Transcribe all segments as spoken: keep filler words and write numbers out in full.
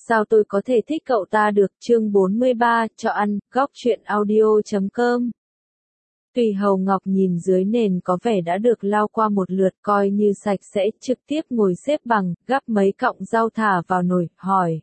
Sao tôi có thể thích cậu ta được? Chương bốn mươi ba, cho ăn, góc truyện audio chấm com. Tùy Hầu Ngọc nhìn dưới nền có vẻ đã được lau qua một lượt coi như sạch sẽ, trực tiếp ngồi xếp bằng, gắp mấy cọng rau thả vào nồi, hỏi.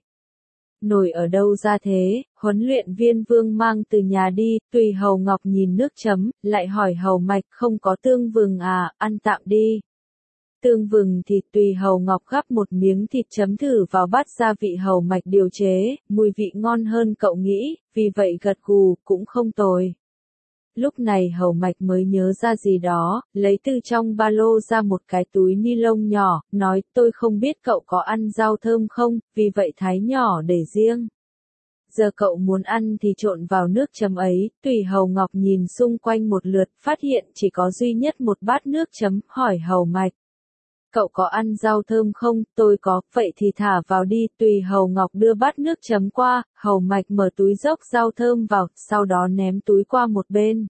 Nồi ở đâu ra thế? Huấn luyện viên Vương mang từ nhà đi. Tùy Hầu Ngọc nhìn nước chấm, lại hỏi Hầu Mạch, không có tương vừng à, ăn tạm đi. Tương vừng thịt. Tùy Hầu Ngọc gắp một miếng thịt chấm thử vào bát gia vị Hầu Mạch điều chế, mùi vị ngon hơn cậu nghĩ, vì vậy gật gù, cũng không tồi. Lúc này Hầu Mạch mới nhớ ra gì đó, lấy từ trong ba lô ra một cái túi ni lông nhỏ, nói, tôi không biết cậu có ăn rau thơm không, vì vậy thái nhỏ để riêng. Giờ cậu muốn ăn thì trộn vào nước chấm ấy. Tùy Hầu Ngọc nhìn xung quanh một lượt, phát hiện chỉ có duy nhất một bát nước chấm, hỏi Hầu Mạch. Cậu có ăn rau thơm không? Tôi có, vậy thì thả vào đi. Tùy Hầu Ngọc đưa bát nước chấm qua, Hầu Mạch mở túi dốc rau thơm vào, sau đó ném túi qua một bên.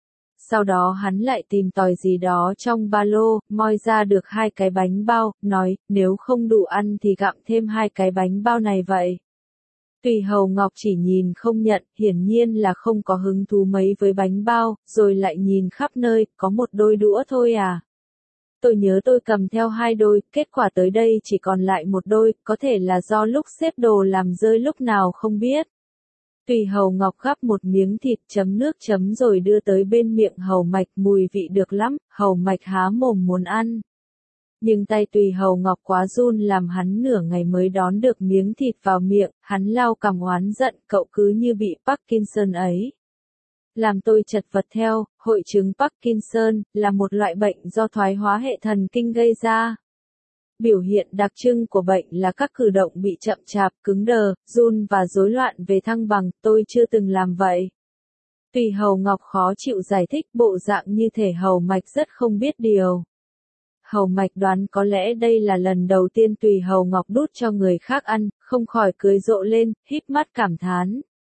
Sau đó hắn lại tìm tòi gì đó trong ba lô, moi ra được hai cái bánh bao, nói, nếu không đủ ăn thì gặm thêm hai cái bánh bao này vậy. Tùy Hầu Ngọc chỉ nhìn không nhận, hiển nhiên là không có hứng thú mấy với bánh bao, rồi lại nhìn khắp nơi, có một đôi đũa thôi à. Tôi nhớ tôi cầm theo hai đôi, kết quả tới đây chỉ còn lại một đôi, có thể là do lúc xếp đồ làm rơi lúc nào không biết. Tùy Hầu Ngọc gắp một miếng thịt chấm nước chấm rồi đưa tới bên miệng Hầu Mạch, mùi vị được lắm, Hầu Mạch há mồm muốn ăn. Nhưng tay Tùy Hầu Ngọc quá run làm hắn nửa ngày mới đón được miếng thịt vào miệng, hắn lau cằm oán giận, cậu cứ như bị Parkinson ấy. Làm tôi chật vật theo. Hội chứng Parkinson là một loại bệnh do thoái hóa hệ thần kinh gây ra. Biểu hiện đặc trưng của bệnh là các cử động bị chậm chạp, cứng đờ, run và rối loạn về thăng bằng, tôi chưa từng làm vậy. Tùy Hầu Ngọc khó chịu giải thích, bộ dạng như thể Hầu Mạch rất không biết điều. Hầu Mạch đoán có lẽ đây là lần đầu tiên Tùy Hầu Ngọc đút cho người khác ăn, không khỏi cười rộ lên, híp mắt cảm thán.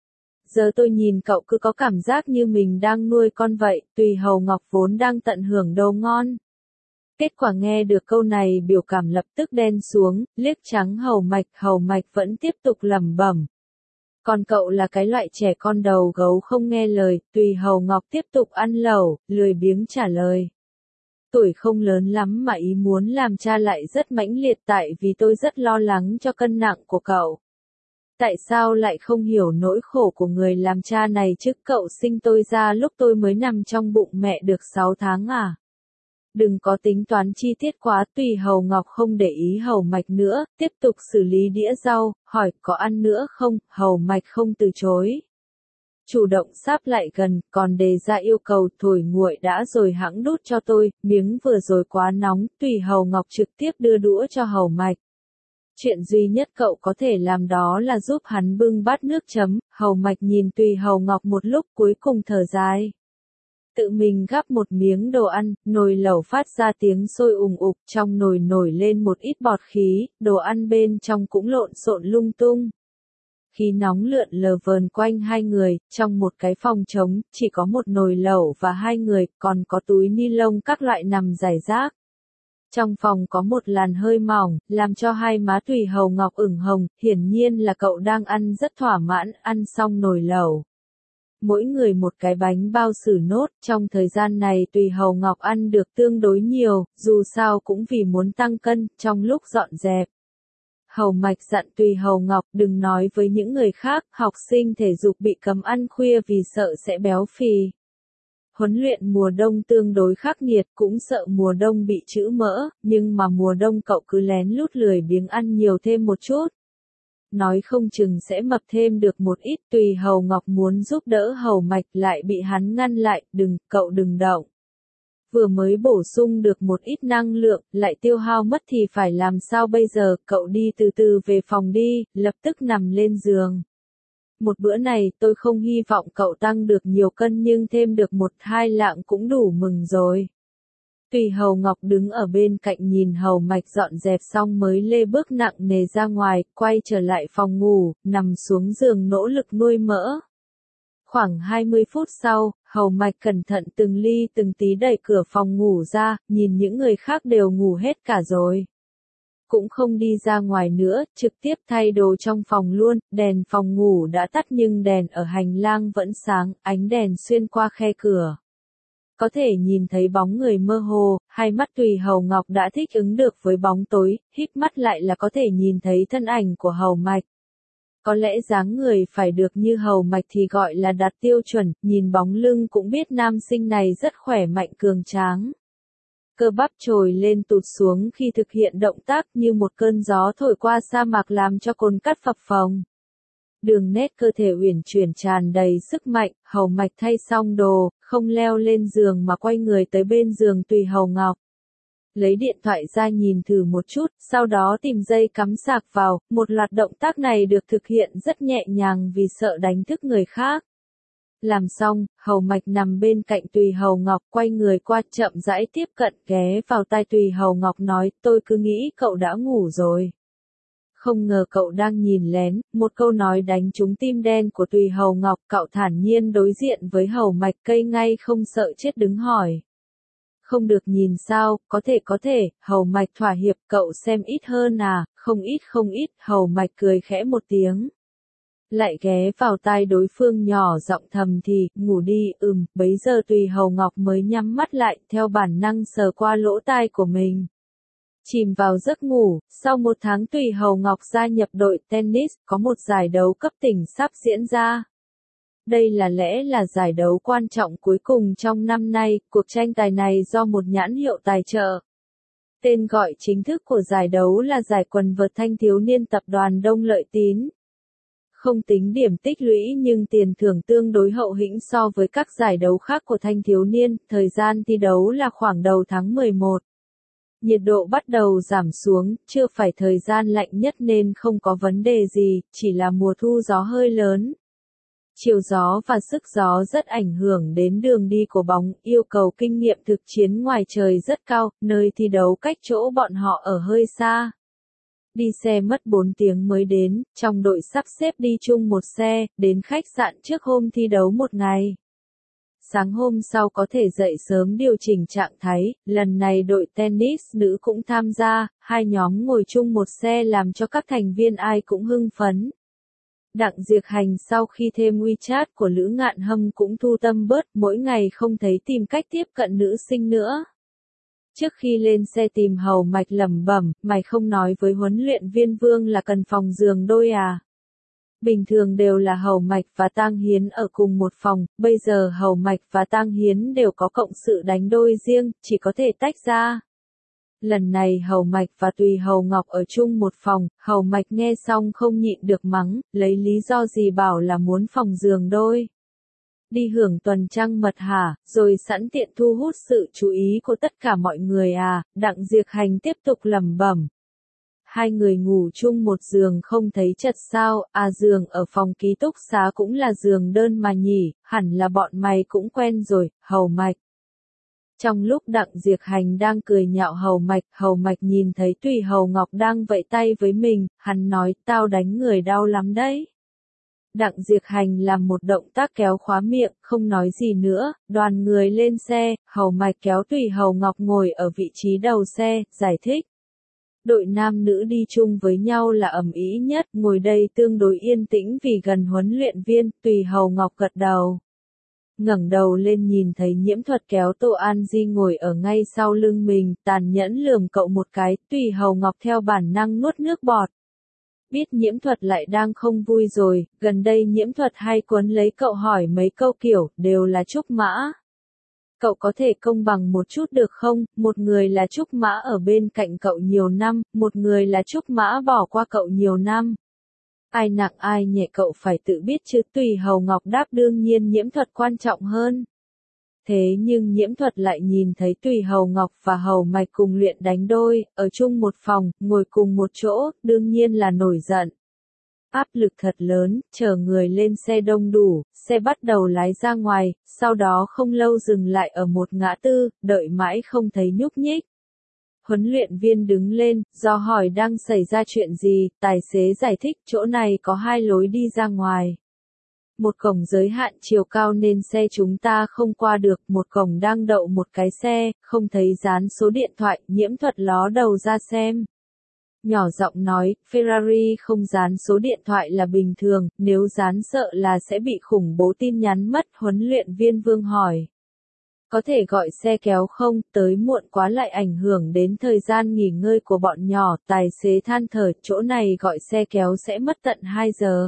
Giờ tôi nhìn cậu cứ có cảm giác như mình đang nuôi con vậy. Tùy Hầu Ngọc vốn đang tận hưởng đồ ngon. Kết quả nghe được câu này biểu cảm lập tức đen xuống, liếc trắng Hầu Mạch, Hầu Mạch vẫn tiếp tục lẩm bẩm. Còn cậu là cái loại trẻ con đầu gấu không nghe lời. Tùy Hầu Ngọc tiếp tục ăn lẩu, lười biếng trả lời. Tuổi không lớn lắm mà ý muốn làm cha lại rất mãnh liệt, tại vì tôi rất lo lắng cho cân nặng của cậu. Tại sao lại không hiểu nỗi khổ của người làm cha này chứ? Cậu sinh tôi ra lúc tôi mới nằm trong bụng mẹ được sáu tháng à? Đừng có tính toán chi tiết quá. Tùy Hầu Ngọc không để ý Hầu Mạch nữa, tiếp tục xử lý đĩa rau, hỏi có ăn nữa không? Hầu Mạch không từ chối. Chủ động sáp lại gần, còn đề ra yêu cầu, thổi nguội đã rồi hẵng đút cho tôi, miếng vừa rồi quá nóng. Tùy Hầu Ngọc trực tiếp đưa đũa cho Hầu Mạch. Chuyện duy nhất cậu có thể làm đó là giúp hắn bưng bát nước chấm. Hầu Mạch nhìn Tùy Hầu Ngọc một lúc cuối cùng thở dài. Tự mình gắp một miếng đồ ăn, nồi lẩu phát ra tiếng sôi ùng ục, trong nồi nổi lên một ít bọt khí, đồ ăn bên trong cũng lộn xộn lung tung. Khí nóng lượn lờ vờn quanh hai người, trong một cái phòng trống, chỉ có một nồi lẩu và hai người, còn có túi ni lông các loại nằm rải rác. Trong phòng có một làn hơi mỏng, làm cho hai má Tùy Hầu Ngọc ửng hồng, hiển nhiên là cậu đang ăn rất thỏa mãn, ăn xong nồi lẩu. Mỗi người một cái bánh bao xử nốt, trong thời gian này Tùy Hầu Ngọc ăn được tương đối nhiều, dù sao cũng vì muốn tăng cân, trong lúc dọn dẹp. Hầu Mạch dặn Tùy Hầu Ngọc đừng nói với những người khác, học sinh thể dục bị cấm ăn khuya vì sợ sẽ béo phì. Huấn luyện mùa đông tương đối khắc nghiệt, cũng sợ mùa đông bị trữ mỡ, nhưng mà mùa đông cậu cứ lén lút lười biếng ăn nhiều thêm một chút. Nói không chừng sẽ mập thêm được một ít. Tùy Hầu Ngọc muốn giúp đỡ Hầu Mạch lại bị hắn ngăn lại, đừng, cậu đừng động. Vừa mới bổ sung được một ít năng lượng, lại tiêu hao mất thì phải làm sao bây giờ? Cậu đi từ từ về phòng đi, lập tức nằm lên giường. Một bữa này tôi không hy vọng cậu tăng được nhiều cân nhưng thêm được một hai lạng cũng đủ mừng rồi. Tùy Hầu Ngọc đứng ở bên cạnh nhìn Hầu Mạch dọn dẹp xong mới lê bước nặng nề ra ngoài, quay trở lại phòng ngủ, nằm xuống giường nỗ lực nuôi mỡ. Khoảng hai mươi phút sau, Hầu Mạch cẩn thận từng ly từng tí đẩy cửa phòng ngủ ra, nhìn những người khác đều ngủ hết cả rồi. cũng không đi ra ngoài nữa, trực tiếp thay đồ trong phòng luôn, đèn phòng ngủ đã tắt nhưng đèn ở hành lang vẫn sáng, ánh đèn xuyên qua khe cửa. Có thể nhìn thấy bóng người mơ hồ, hai mắt Tùy Hầu Ngọc đã thích ứng được với bóng tối, híp mắt lại là có thể nhìn thấy thân ảnh của Hầu Mạch. Có lẽ dáng người phải được như Hầu Mạch thì gọi là đạt tiêu chuẩn, nhìn bóng lưng cũng biết nam sinh này rất khỏe mạnh cường tráng. Cơ bắp trồi lên tụt xuống khi thực hiện động tác như một cơn gió thổi qua sa mạc làm cho cồn cắt phập phồng. Đường nét cơ thể uyển chuyển tràn đầy sức mạnh, Hầu Mạch thay xong đồ, không leo lên giường mà quay người tới bên giường Tùy Hầu Ngọc. Lấy điện thoại ra nhìn thử một chút, sau đó tìm dây cắm sạc vào, một loạt động tác này được thực hiện rất nhẹ nhàng vì sợ đánh thức người khác. Làm xong, Hầu Mạch nằm bên cạnh Tùy Hầu Ngọc quay người qua chậm rãi tiếp cận ghé vào tai Tùy Hầu Ngọc nói tôi cứ nghĩ cậu đã ngủ rồi. Không ngờ cậu đang nhìn lén, một câu nói đánh trúng tim đen của Tùy Hầu Ngọc, cậu thản nhiên đối diện với Hầu Mạch cây ngay không sợ chết đứng hỏi. Không được nhìn sao, có thể có thể, Hầu Mạch thỏa hiệp, cậu xem ít hơn à, không ít không ít, Hầu Mạch cười khẽ một tiếng. Lại ghé vào tai đối phương nhỏ giọng thầm thì, ngủ đi, ừm, bấy giờ Tùy Hầu Ngọc mới nhắm mắt lại, theo bản năng sờ qua lỗ tai của mình. Chìm vào giấc ngủ, sau một tháng Tùy Hầu Ngọc gia nhập đội tennis, có một giải đấu cấp tỉnh sắp diễn ra. Đây là lẽ là giải đấu quan trọng cuối cùng trong năm nay, cuộc tranh tài này do một nhãn hiệu tài trợ. Tên gọi chính thức của giải đấu là giải quần vợt thanh thiếu niên tập đoàn Đông Lợi Tín. Không tính điểm tích lũy nhưng tiền thưởng tương đối hậu hĩnh so với các giải đấu khác của thanh thiếu niên, thời gian thi đấu là khoảng đầu tháng mười một. Nhiệt độ bắt đầu giảm xuống, chưa phải thời gian lạnh nhất nên không có vấn đề gì, chỉ là mùa thu gió hơi lớn. Chiều gió và sức gió rất ảnh hưởng đến đường đi của bóng, yêu cầu kinh nghiệm thực chiến ngoài trời rất cao, nơi thi đấu cách chỗ bọn họ ở hơi xa. Đi xe mất bốn tiếng mới đến, trong đội sắp xếp đi chung một xe, đến khách sạn trước hôm thi đấu một ngày. Sáng hôm sau có thể dậy sớm điều chỉnh trạng thái, lần này đội tennis nữ cũng tham gia, hai nhóm ngồi chung một xe làm cho các thành viên ai cũng hưng phấn. Đặng Diệc Hành sau khi thêm WeChat của Lữ Ngạn Hâm cũng thu tâm bớt, mỗi ngày không thấy tìm cách tiếp cận nữ sinh nữa. Trước khi lên xe tìm Hầu Mạch lẩm bẩm, mày không nói với huấn luyện viên Vương là cần phòng giường đôi à? Bình thường đều là Hầu Mạch và Tang Hiến ở cùng một phòng, bây giờ Hầu Mạch và Tang Hiến đều có cộng sự đánh đôi riêng, chỉ có thể tách ra. Lần này Hầu Mạch và Tùy Hầu Ngọc ở chung một phòng, Hầu Mạch nghe xong không nhịn được mắng, lấy lý do gì bảo là muốn phòng giường đôi. Đi hưởng tuần trăng mật hả, rồi sẵn tiện thu hút sự chú ý của tất cả mọi người à, Đặng Diệc Hành tiếp tục lẩm bẩm. Hai người ngủ chung một giường không thấy chật sao, à giường ở phòng ký túc xá cũng là giường đơn mà nhỉ, hẳn là bọn mày cũng quen rồi, Hầu Mạch. Trong lúc Đặng Diệc Hành đang cười nhạo Hầu Mạch, Hầu Mạch nhìn thấy Tùy Hầu Ngọc đang vẫy tay với mình, hắn nói, tao đánh người đau lắm đấy. Đặng Diệc Hành làm một động tác kéo khóa miệng, không nói gì nữa, đoàn người lên xe, Hầu Mạch kéo Tùy Hầu Ngọc ngồi ở vị trí đầu xe, giải thích. Đội nam nữ đi chung với nhau là ầm ĩ nhất, ngồi đây tương đối yên tĩnh vì gần huấn luyện viên, Tùy Hầu Ngọc gật đầu. Ngẩng đầu lên nhìn thấy Nhiễm Thuật kéo Tô An Di ngồi ở ngay sau lưng mình, tàn nhẫn lườm cậu một cái, Tùy Hầu Ngọc theo bản năng nuốt nước bọt. Biết Nhiễm Thuật lại đang không vui rồi, gần đây Nhiễm Thuật hay quấn lấy cậu hỏi mấy câu kiểu, đều là Trúc Mã. Cậu có thể công bằng một chút được không, một người là Trúc Mã ở bên cạnh cậu nhiều năm, một người là Trúc Mã bỏ qua cậu nhiều năm. Ai nặng ai nhẹ cậu phải tự biết chứ, Tùy Hầu Ngọc đáp đương nhiên Nhiễm Thuật quan trọng hơn. Thế nhưng Nhiễm Thuật lại nhìn thấy Tùy Hầu Ngọc và Hầu Mạch cùng luyện đánh đôi, ở chung một phòng, ngồi cùng một chỗ, đương nhiên là nổi giận. Áp lực thật lớn, chờ người lên xe đông đủ, xe bắt đầu lái ra ngoài, sau đó không lâu dừng lại ở một ngã tư, đợi mãi không thấy nhúc nhích. Huấn luyện viên đứng lên, do hỏi đang xảy ra chuyện gì, tài xế giải thích chỗ này có hai lối đi ra ngoài. Một cổng giới hạn chiều cao nên xe chúng ta không qua được, một cổng đang đậu một cái xe, không thấy dán số điện thoại, Nhiễm Thuật ló đầu ra xem. Nhỏ giọng nói, Ferrari không dán số điện thoại là bình thường, nếu dán sợ là sẽ bị khủng bố tin nhắn mất. Huấn luyện viên Vương hỏi. Có thể gọi xe kéo không, tới muộn quá lại ảnh hưởng đến thời gian nghỉ ngơi của bọn nhỏ. Tài xế than thở, chỗ này gọi xe kéo sẽ mất tận hai giờ.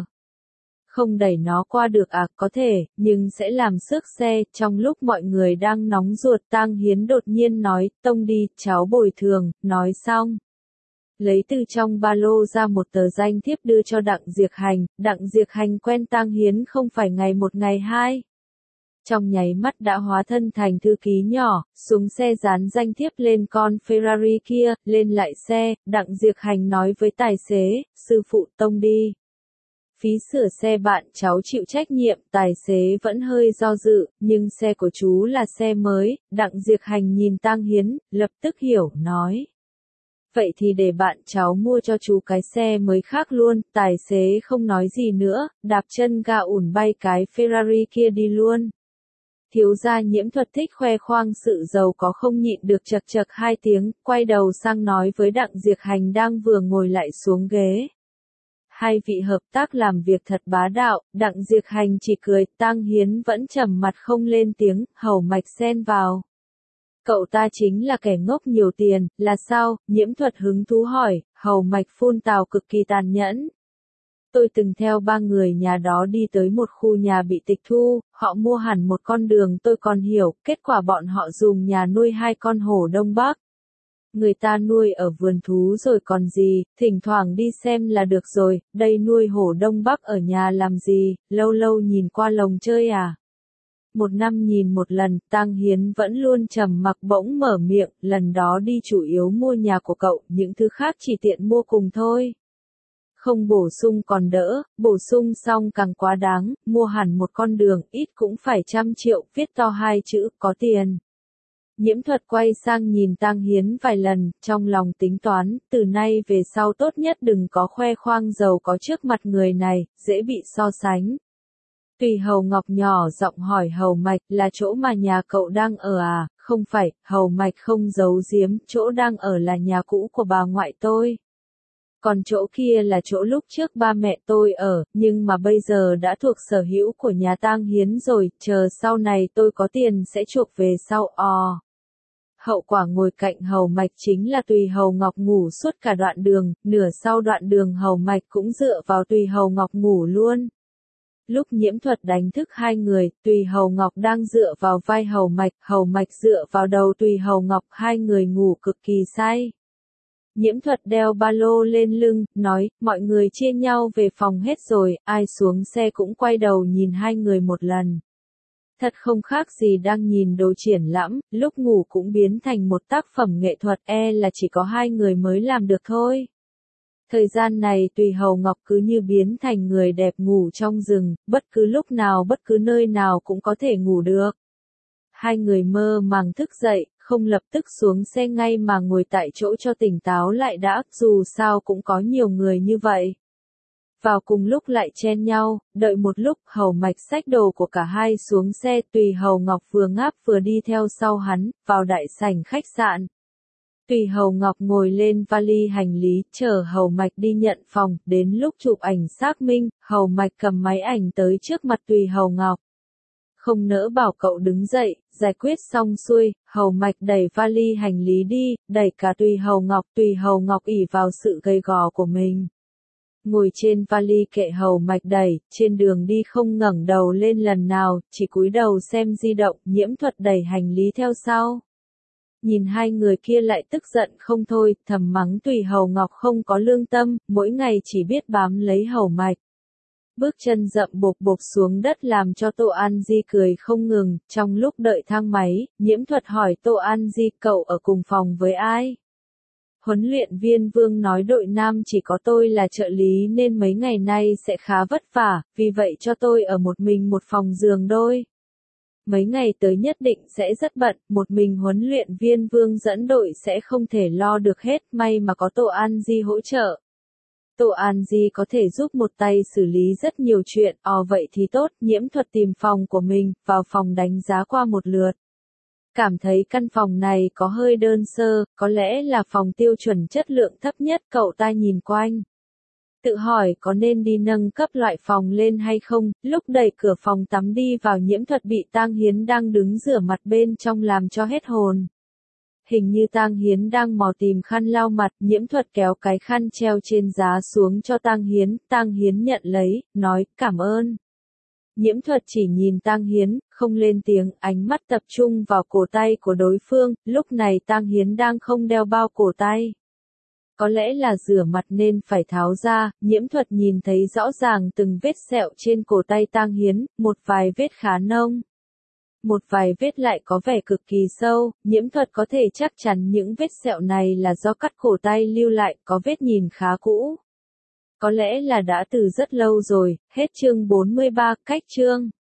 Không đẩy nó qua được à, có thể, nhưng sẽ làm xước xe. Trong lúc mọi người đang nóng ruột, Tang Hiến đột nhiên nói, tông đi, cháu bồi thường. Nói xong, lấy từ trong ba lô ra một tờ danh thiếp đưa cho Đặng Diệc Hành. Đặng Diệc Hành quen Tang Hiến không phải ngày một ngày hai. Trong nháy mắt đã hóa thân thành thư ký nhỏ, xuống xe dán danh thiếp lên con Ferrari kia, lên lại xe. Đặng Diệc Hành nói với tài xế, sư phụ tông đi. Phí sửa xe bạn cháu chịu trách nhiệm. Tài xế vẫn hơi do dự, nhưng xe của chú là xe mới. Đặng Diệc Hành nhìn Tang Hiến, lập tức hiểu, nói. Vậy thì để bạn cháu mua cho chú cái xe mới khác luôn. Tài xế không nói gì nữa, đạp chân ga ủn bay cái Ferrari kia đi luôn. Thiếu gia Nhiễm Thuật thích khoe khoang sự giàu có không nhịn được chật chật hai tiếng, quay đầu sang nói với Đặng Diệc Hành đang vừa ngồi lại xuống ghế. Hai vị hợp tác làm việc thật bá đạo. Đặng Diệc Hành chỉ cười. Tang Hiến vẫn trầm mặt không lên tiếng. Hầu Mạch xen vào. Cậu ta chính là kẻ ngốc nhiều tiền, là sao? Nhiễm Thuật hứng thú hỏi. Hầu Mạch phun tào cực kỳ tàn nhẫn. Tôi từng theo ba người nhà đó đi tới một khu nhà bị tịch thu, họ mua hẳn một con đường tôi còn hiểu, kết quả bọn họ dùng nhà nuôi hai con hổ Đông Bắc. Người ta nuôi ở vườn thú rồi còn gì, thỉnh thoảng đi xem là được rồi, đây nuôi hổ Đông Bắc ở nhà làm gì, lâu lâu nhìn qua lồng chơi à. Một năm nhìn một lần, Tang Hiến vẫn luôn trầm mặc bỗng mở miệng, lần đó đi chủ yếu mua nhà của cậu, những thứ khác chỉ tiện mua cùng thôi. Không bổ sung còn đỡ, bổ sung xong càng quá đáng, mua hẳn một con đường, ít cũng phải trăm triệu, viết to hai chữ, có tiền. Nhiễm Thuật quay sang nhìn Tang Hiến vài lần, trong lòng tính toán, từ nay về sau tốt nhất đừng có khoe khoang giàu có trước mặt người này, dễ bị so sánh. Tùy Hầu Ngọc nhỏ giọng hỏi Hầu Mạch, là chỗ mà nhà cậu đang ở à? Không phải, Hầu Mạch không giấu giếm, chỗ đang ở là nhà cũ của bà ngoại tôi. Còn chỗ kia là chỗ lúc trước ba mẹ tôi ở, nhưng mà bây giờ đã thuộc sở hữu của nhà Tang Hiến rồi, chờ sau này tôi có tiền sẽ chuộc về sau. Ò. Hậu quả ngồi cạnh Hầu Mạch chính là Tùy Hầu Ngọc ngủ suốt cả đoạn đường, nửa sau đoạn đường Hầu Mạch cũng dựa vào Tùy Hầu Ngọc ngủ luôn. Lúc Nhiễm Thuật đánh thức hai người, Tùy Hầu Ngọc đang dựa vào vai Hầu Mạch, Hầu Mạch dựa vào đầu Tùy Hầu Ngọc, hai người ngủ cực kỳ say. Nhiễm Thuật đeo ba lô lên lưng, nói, mọi người chia nhau về phòng hết rồi, ai xuống xe cũng quay đầu nhìn hai người một lần. Thật không khác gì đang nhìn đồ triển lãm, lúc ngủ cũng biến thành một tác phẩm nghệ thuật, e là chỉ có hai người mới làm được thôi. Thời gian này Tùy Hầu Ngọc cứ như biến thành người đẹp ngủ trong rừng, bất cứ lúc nào bất cứ nơi nào cũng có thể ngủ được. Hai người mơ màng thức dậy, không lập tức xuống xe ngay mà ngồi tại chỗ cho tỉnh táo lại đã, dù sao cũng có nhiều người như vậy. Vào cùng lúc lại chen nhau, đợi một lúc, Hầu Mạch xách đồ của cả hai xuống xe, Tùy Hầu Ngọc vừa ngáp vừa đi theo sau hắn, vào đại sảnh khách sạn. Tùy Hầu Ngọc ngồi lên vali hành lý, chờ Hầu Mạch đi nhận phòng, đến lúc chụp ảnh xác minh, Hầu Mạch cầm máy ảnh tới trước mặt Tùy Hầu Ngọc. Không nỡ bảo cậu đứng dậy, giải quyết xong xuôi, Hầu Mạch đẩy vali hành lý đi, đẩy cả Tùy Hầu Ngọc, Tùy Hầu Ngọc ỷ vào sự gầy gò của mình. Ngồi trên vali kệ Hầu Mạch đẩy, trên đường đi không ngẩng đầu lên lần nào, chỉ cúi đầu xem di động, Nhiễm Thuật đẩy hành lý theo sau. Nhìn hai người kia lại tức giận không thôi, thầm mắng Tùy Hầu Ngọc không có lương tâm, mỗi ngày chỉ biết bám lấy Hầu Mạch. Bước chân rậm bộp bộp xuống đất làm cho Tô An Di cười không ngừng, trong lúc đợi thang máy, Nhiễm Thuật hỏi Tô An Di, cậu ở cùng phòng với ai? Huấn luyện viên Vương nói đội nam chỉ có tôi là trợ lý nên mấy ngày nay sẽ khá vất vả, vì vậy cho tôi ở một mình một phòng giường đôi. Mấy ngày tới nhất định sẽ rất bận, một mình huấn luyện viên Vương dẫn đội sẽ không thể lo được hết, may mà có Tô An Di hỗ trợ. Tô An Di có thể giúp một tay xử lý rất nhiều chuyện, ò vậy thì tốt, Nhiễm Thuật tìm phòng của mình, vào phòng đánh giá qua một lượt. Cảm thấy căn phòng này có hơi đơn sơ, có lẽ là phòng tiêu chuẩn chất lượng thấp nhất, cậu ta nhìn quanh. Tự hỏi có nên đi nâng cấp loại phòng lên hay không, lúc đẩy cửa phòng tắm đi vào Nhiễm Thuật bị Tang Hiến đang đứng rửa mặt bên trong làm cho hết hồn. Hình như Tang Hiến đang mò tìm khăn lau mặt, Nhiễm Thuật kéo cái khăn treo trên giá xuống cho Tang Hiến, Tang Hiến nhận lấy, nói, cảm ơn. Nhiễm Thuật chỉ nhìn Tang Hiến, không lên tiếng, ánh mắt tập trung vào cổ tay của đối phương, lúc này Tang Hiến đang không đeo bao cổ tay. Có lẽ là rửa mặt nên phải tháo ra, Nhiễm Thuật nhìn thấy rõ ràng từng vết sẹo trên cổ tay Tang Hiến, một vài vết khá nông. Một vài vết lại có vẻ cực kỳ sâu, Nhiễm Thuật có thể chắc chắn những vết sẹo này là do cắt cổ tay lưu lại, có vết nhìn khá cũ. Có lẽ là đã từ rất lâu rồi, hết chương bốn mươi ba, cách chương.